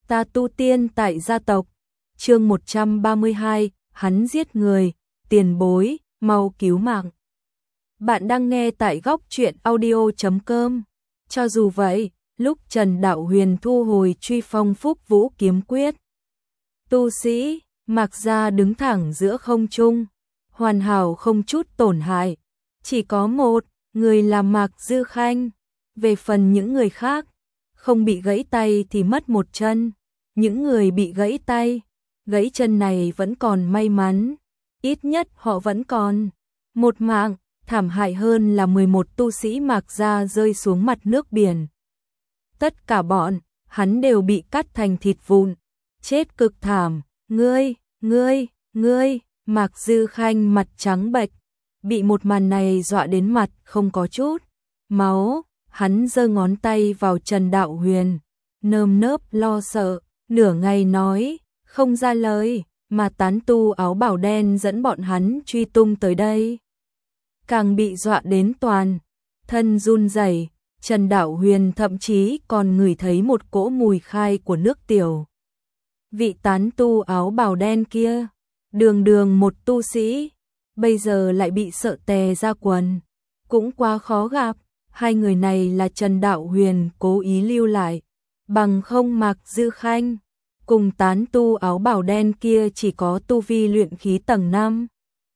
Ta tu tiên tại gia tộc. Chương 132, hắn giết người, tiền bối, mau cứu mạng. Bạn đang nghe tại góc truyện audio.com. Cho dù vậy, lúc Trần Đạo Huyền thu hồi Truy Phong Phúc Vũ kiếm quyết, tu sĩ Mạc Gia đứng thẳng giữa không trung, hoàn hảo không chút tổn hại. Chỉ có một người là Mạc Dư Khanh. Về phần những người khác, không bị gãy tay thì mất một chân. Những người bị gãy tay, gãy chân này vẫn còn may mắn, ít nhất họ vẫn còn một mạng. Thảm hại hơn là 11 tu sĩ Mạc Gia rơi xuống mặt nước biển. Tất cả bọn hắn đều bị cắt thành thịt vụn, chết cực thảm. Ngươi, Mạc Dư Khanh mặt trắng bệch, bị một màn này dọa đến mặt không có chút máu. Hắn giơ ngón tay vào Trần Đạo Huyền, nơm nớp lo sợ, nửa ngày nói không ra lời, mà tán tu áo bào đen dẫn bọn hắn truy tung tới đây, càng bị dọa đến toàn thân run rẩy. Trần Đạo Huyền thậm chí còn ngửi thấy một cỗ mùi khai của nước tiểu. Vị tán tu áo bào đen kia, đường một tu sĩ, bây giờ lại bị sợ tè ra quần, cũng quá khó gặp. Hai người này là Trần Đạo Huyền cố ý lưu lại, bằng không Mạc Dư Khanh cùng tán tu áo bào đen kia chỉ có tu vi luyện khí tầng 5.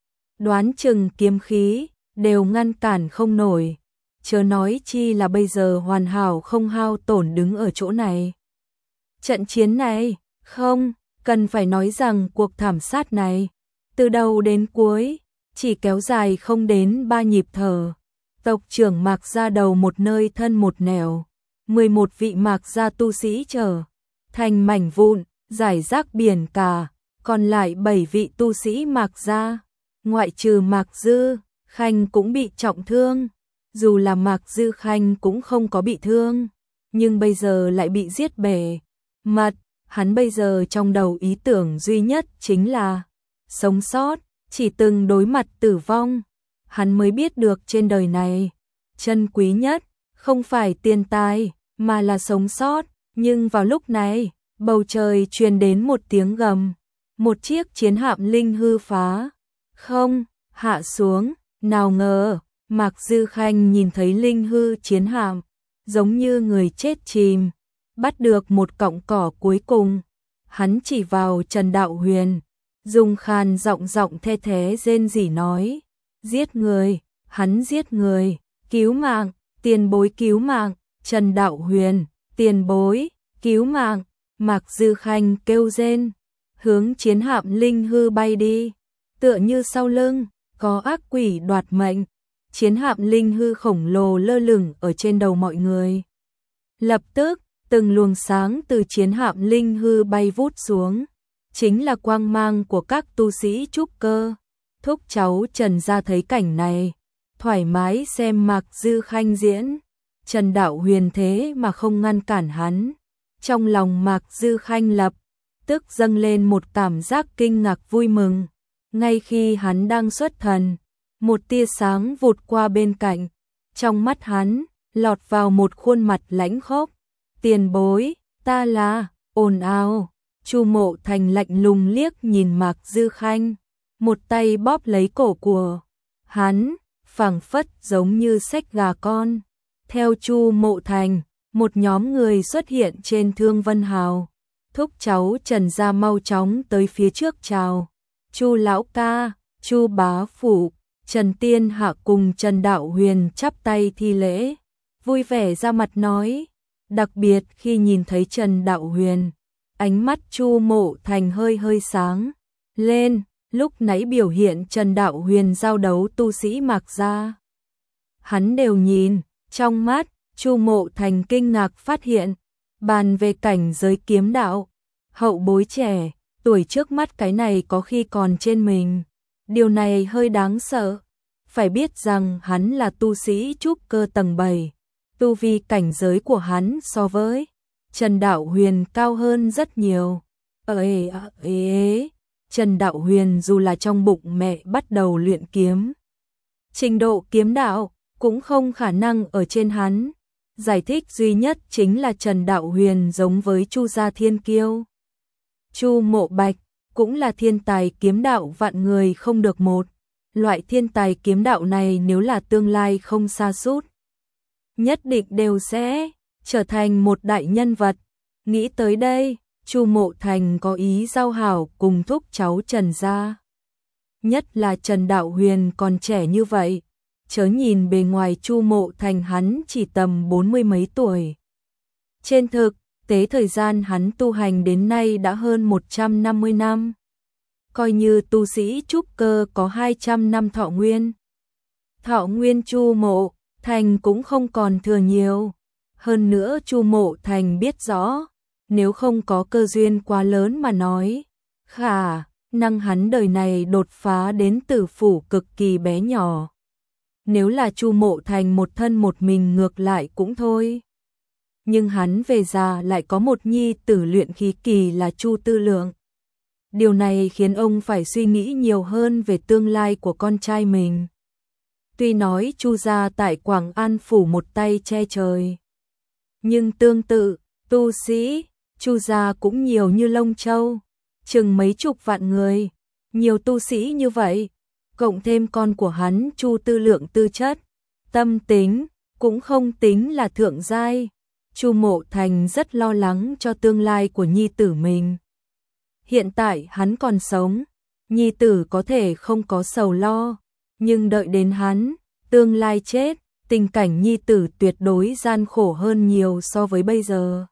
Đoán chừng kiếm khí đều ngăn cản không nổi, chớ nói chi là bây giờ hoàn hảo không hao tổn đứng ở chỗ này. Trận chiến này, không cần phải nói rằng cuộc thảm sát này, từ đầu đến cuối, chỉ kéo dài không đến 3 nhịp thở. Tộc trưởng Mạc Gia đầu một nơi thân một nẻo, 11 vị Mạc Gia tu sĩ trở thành mảnh vụn, rải rác biển cả, còn lại 7 vị tu sĩ Mạc Gia, ngoại trừ Mạc Dư Khanh cũng bị trọng thương. Dù là Mạc Dư Khanh cũng không có bị thương, nhưng bây giờ lại bị giết bể mặt. Hắn bây giờ trong đầu ý tưởng duy nhất chính là sống sót. Chỉ từng đối mặt tử vong, hắn mới biết được trên đời này chân quý nhất không phải tiền tài mà là sống sót. Nhưng vào lúc này, bầu trời truyền đến một tiếng gầm, một chiếc chiến hạm linh hư phá không hạ xuống. Nào ngờ Mạc Dư Khanh nhìn thấy linh hư chiến hạm, giống như người chết chìm, bắt được một cọng cỏ cuối cùng. Hắn chỉ vào Trần Đạo Huyền, dùng khàn giọng the thế rên rỉ nói: giết người, hắn giết người, cứu mạng, tiền bối cứu mạng, Trần Đạo Huyền, tiền bối, cứu mạng. Mạc Dư Khanh kêu rên, hướng chiến hạm linh hư bay đi, tựa như sau lưng có ác quỷ đoạt mệnh. Chiến hạm linh hư khổng lồ lơ lửng ở trên đầu mọi người. Lập tức, từng luồng sáng từ chiến hạm linh hư bay vút xuống, chính là quang mang của các tu sĩ trúc cơ. Thúc cháu Trần gia thấy cảnh này, thoải mái xem Mạc Dư Khanh diễn. Trần Đạo Huyền thế mà không ngăn cản hắn. Trong lòng Mạc Dư Khanh lập tức dâng lên một cảm giác kinh ngạc vui mừng. Ngay khi hắn đang xuất thần, một tia sáng vụt qua bên cạnh, trong mắt hắn lọt vào một khuôn mặt lãnh khốc. Tiền bối, ta là, ồn ào. Chu Mộ Thành lạnh lùng liếc nhìn Mạc Dư Khanh, một tay bóp lấy cổ của hắn, phảng phất giống như xách gà con. Theo Chu Mộ Thành, một nhóm người xuất hiện trên Thương Vân Hào. Thúc cháu Trần gia mau chóng tới phía trước chào. Chu lão ca, Chu bá phụ, Trần Tiên Hạ cùng Trần Đạo Huyền chắp tay thi lễ, vui vẻ ra mặt nói. Đặc biệt khi nhìn thấy Trần Đạo Huyền, ánh mắt Chu Mộ Thành hơi sáng lên. Lúc nãy biểu hiện Trần Đạo Huyền giao đấu tu sĩ Mạc Gia, hắn đều nhìn. Trong mắt Chu Mộ Thành kinh ngạc phát hiện, bàn về cảnh giới kiếm đạo, hậu bối trẻ, tuổi trước mắt cái này có khi còn trên mình. Điều này hơi đáng sợ. Phải biết rằng hắn là tu sĩ trúc cơ tầng 7. Tu vi cảnh giới của hắn so với Trần Đạo Huyền cao hơn rất nhiều. Trần Đạo Huyền dù là trong bụng mẹ bắt đầu luyện kiếm, trình độ kiếm đạo cũng không khả năng ở trên hắn. Giải thích duy nhất chính là Trần Đạo Huyền giống với Chu gia thiên kiêu. Chu Mộ Bạch cũng là thiên tài kiếm đạo vạn người không được một. Loại thiên tài kiếm đạo này nếu là tương lai không xa sút, nhất định đều sẽ trở thành một đại nhân vật. Nghĩ tới đây, Chu Mộ Thành có ý giao hảo cùng thúc cháu Trần gia. Nhất là Trần Đạo Huyền còn trẻ như vậy, chớ nhìn bề ngoài Chu Mộ Thành hắn chỉ tầm 40 mấy tuổi. Trên thực tế thời gian hắn tu hành đến nay đã hơn 150 năm. Coi như tu sĩ trúc cơ có 200 năm thọ nguyên. Thọ nguyên Chu Mộ Thành cũng không còn thừa nhiều. Hơn nữa Chu Mộ Thành biết rõ, nếu không có cơ duyên quá lớn mà nói, khả năng hắn đời này đột phá đến tử phủ cực kỳ bé nhỏ. Nếu là Chu Mộ Thành một thân một mình ngược lại cũng thôi. Nhưng hắn về già lại có một nhi tử luyện khí kỳ là Chu Tư Lượng. Điều này khiến ông phải suy nghĩ nhiều hơn về tương lai của con trai mình. Tuy nói Chu gia tại Quảng An phủ một tay che trời, nhưng tương tự, tu sĩ Chu gia cũng nhiều như lông châu, chừng mấy chục vạn người, nhiều tu sĩ như vậy, cộng thêm con của hắn Chu Tư Lượng tư chất, tâm tính cũng không tính là thượng giai. Chu Mộ Thành rất lo lắng cho tương lai của nhi tử mình. Hiện tại hắn còn sống, nhi tử có thể không có sầu lo, nhưng đợi đến hắn tương lai chết, tình cảnh nhi tử tuyệt đối gian khổ hơn nhiều so với bây giờ.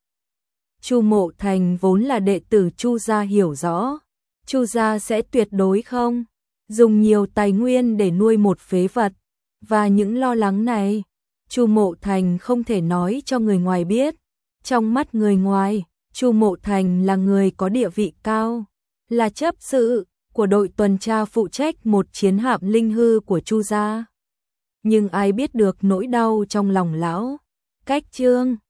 Chu Mộ Thành vốn là đệ tử Chu gia hiểu rõ, Chu gia sẽ tuyệt đối không dùng nhiều tài nguyên để nuôi một phế vật, và những lo lắng này, Chu Mộ Thành không thể nói cho người ngoài biết. Trong mắt người ngoài, Chu Mộ Thành là người có địa vị cao, là chấp sự của đội tuần tra phụ trách một chiến hạm linh hư của Chu gia. Nhưng ai biết được nỗi đau trong lòng lão. Cách chương